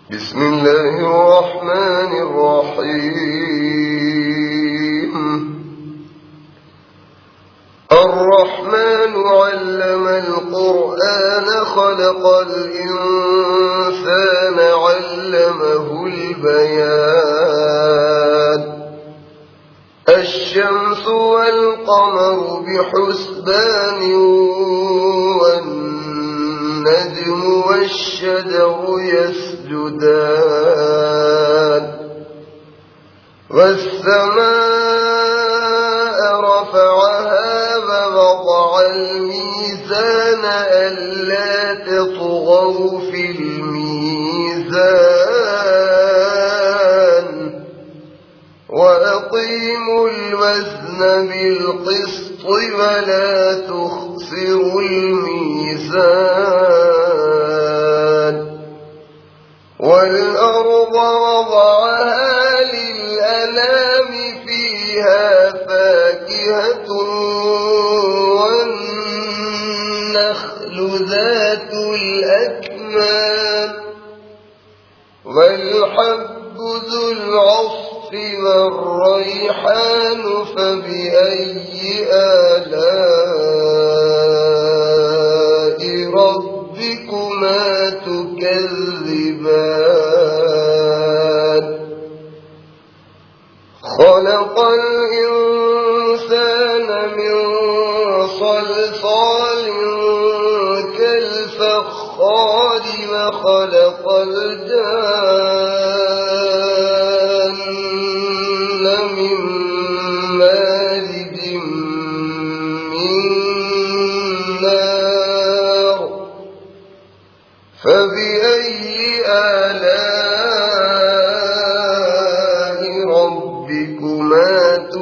بسم الله الرحمن الرحيم. الرحمن علم القرآن خلق الإنسان علمه البيان. الشمس والقمر بحسبان والنجم والشجر يسجدان والسماء رفعها ووضع الميزان ألا تطغوا في الميزان وأقيموا الوزن بالقسط ولا تخسروا الميزان. والأرض وضعها للأنام فيها فاكهة والنخل ذات الأكمام والحب ذو العصف والريحان فبأي آلاء ربكما تكذبان. خلق الإنسان من صلصال كالفخار وخلق الجان من مارج من نار فبأي آلاء ربكما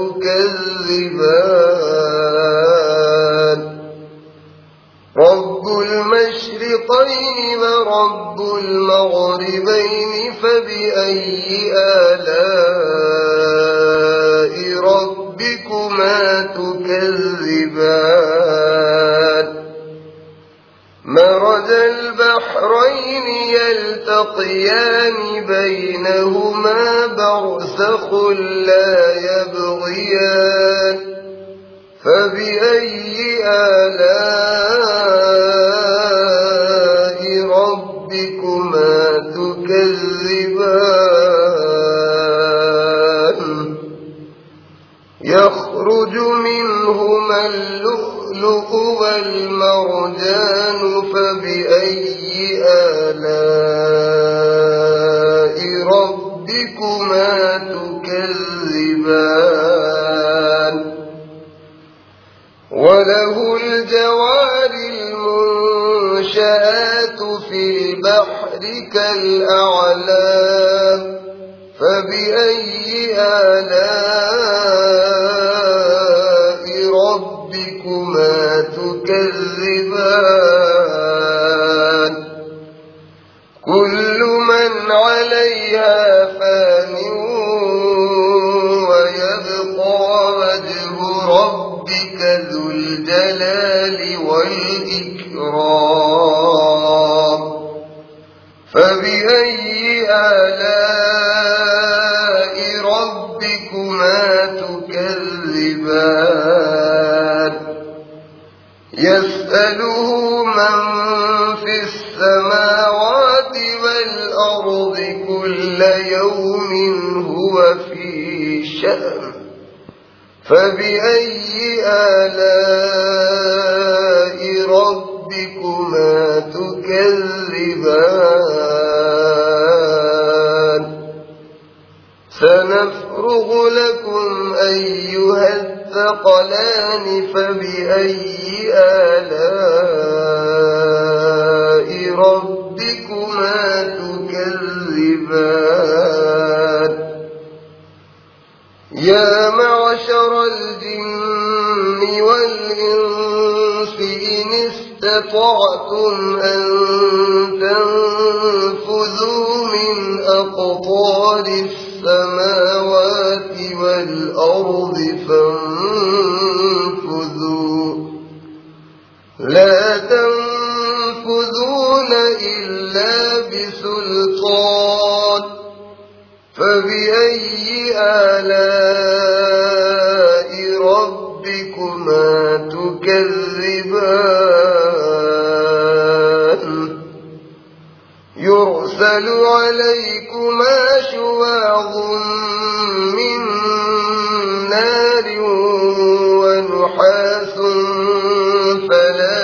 تكذبان. رب المشرقين ورب المغربين فبأي آلاء ربكما تكذبان. مرج البحرين يلتقيان بينهما برزخ لا يبغيان فبأي آلاء ربكما تكذبان. يخرج منهما اللؤلؤ والمرجان فبأي آلاء ربكما تكذبان. وله الجوار المنشآت في البحر كالأعلام فبأي آلاء ربكما تكذبان. كل من عليها فان ويبقى وجه ربك ذو الجلال والإكرام فبأي آلاء ربكما تكذبان. يسأله من في السماوات والأرض كل يوم هو في شأن فبأي آلاء ربكما تكذبان. سنفرغ لكم أيها الثقلان فبأي آلاء ربكما تكذبان. يا معشر الجن والإنس إن استطعتم أن تنفذوا من أقطار السماوات والأرض فانفذوا لا 'إلا بسلطان فبأي آلاء ربكما تكذبان يرسل عليكما شواظ من نار ونحاس فلا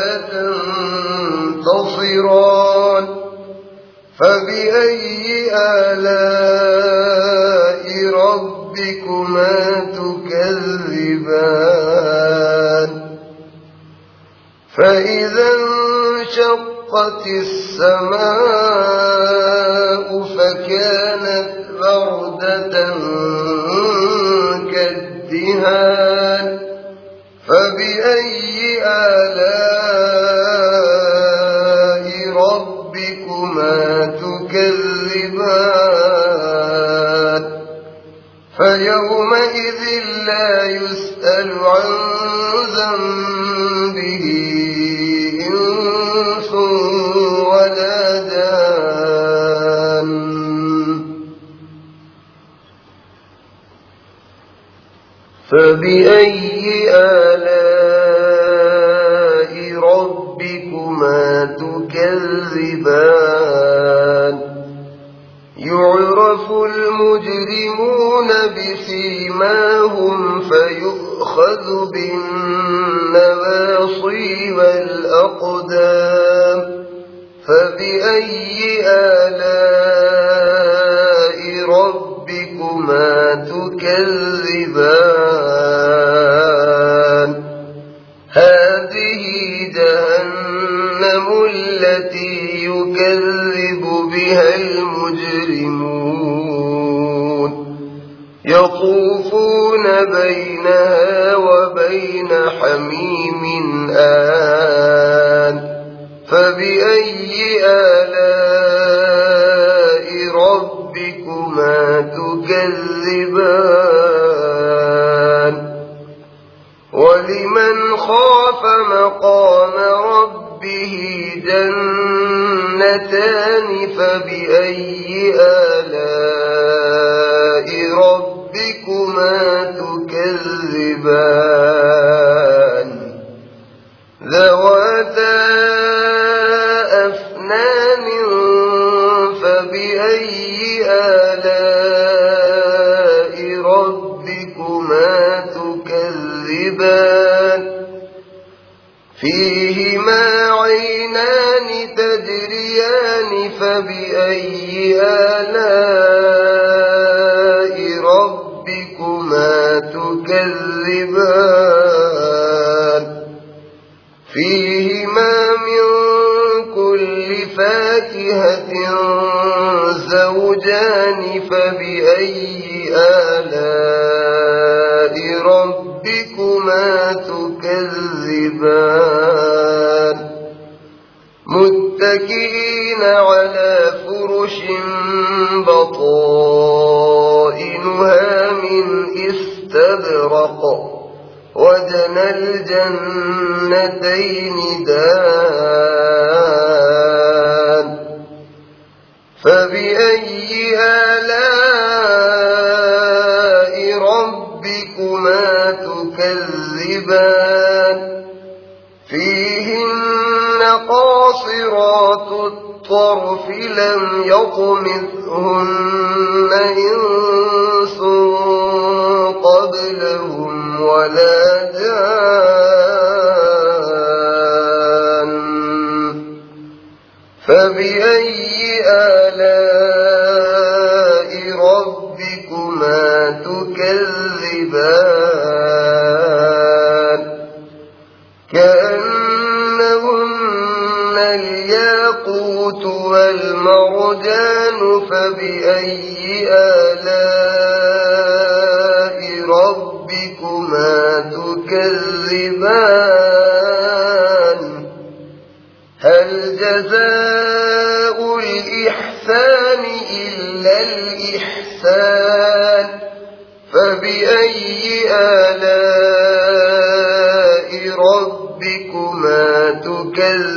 تنتصران فبأي آلاء ربكما تكذبان فإذا انشقت السماء فكانت وردة كالدهان فبأي آلاء ربكما تكذبان فيومئذ لا يسأل عن ذنبه إنس ولا جان فبأي آلاء ربكما تكذبان يعرف المجرمون بسيماهم فيؤخذ بالنواصي والأقدام فبأي آلاء ربكما تكذبان هذه جهنم التي يكذب بها المجرمون يطوفون بينها وبين حميم آن فبأي آلاء ربكما تكذبان ولمن خاف مقام ربه جنتان فبأي آلاء ربكما تكذبان ذواتا أفنان فبأي آلاء ربكما تكذبان فيهما عينان تجريان فبأي آلاء ربكما تكذبان فيهما من كل فاكهة زوجان فبأي آلاء ربكما تكذبان متكئين على فرش بطائنها من استبرق وجنى الجنتين دان فبأي آلاء ربكما تكذبان فيهن قاصرات الطرف لم يطمثهن إنس قبلهم ولا جان فبأي آلاء ربكما تكذبان كأنهن الياقوت والمرجان فبأي آلاء ربكما تكذبان هل جزاء الإحسان إلا الإحسان فبأي آلاء ربكما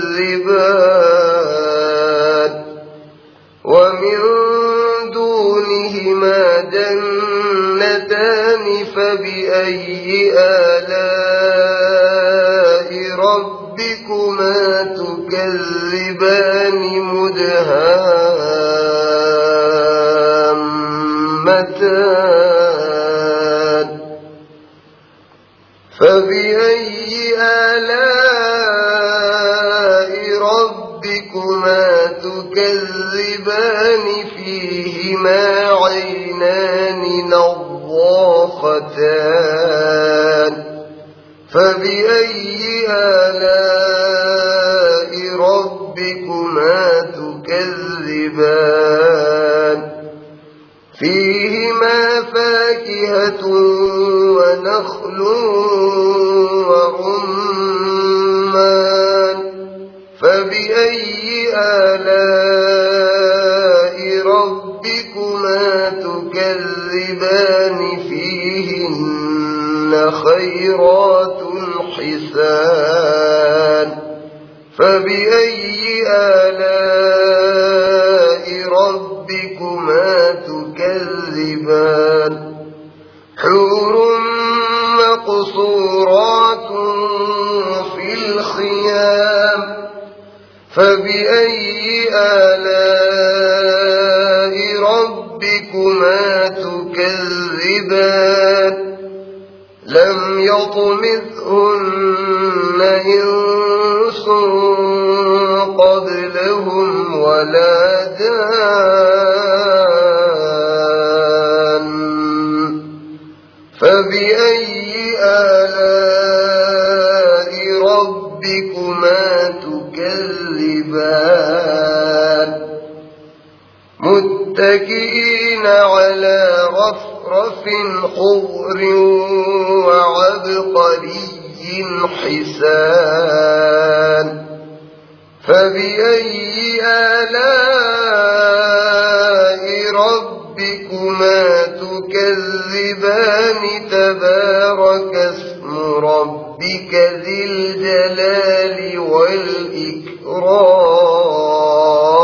تكذبان ومن دون فيهما جنتان فبأي آلاء ربكما تكذبان مدهامتان فبأي آلاء ربكما تكذبان فيهما عينان نضاختان فبأي آلاء ربكما تكذبان فيهما فاكهة ونخل ورمان فبأي آلاء ربكما تكذبان فيهن خيرات حسان فبأي آلاء ربكما تكذبان حور مقصورات في الخيام فبأي آلاء ربكما تكذبان لم يطمثهن إنس قبلهم ولا جان فبأي آلاء ربكما تكذبان متكئين على رفرف خضر وعبقري حسان فبأي آلاء ربكما تكذبان تبارك اسم ربك ذي الجلال والإكرام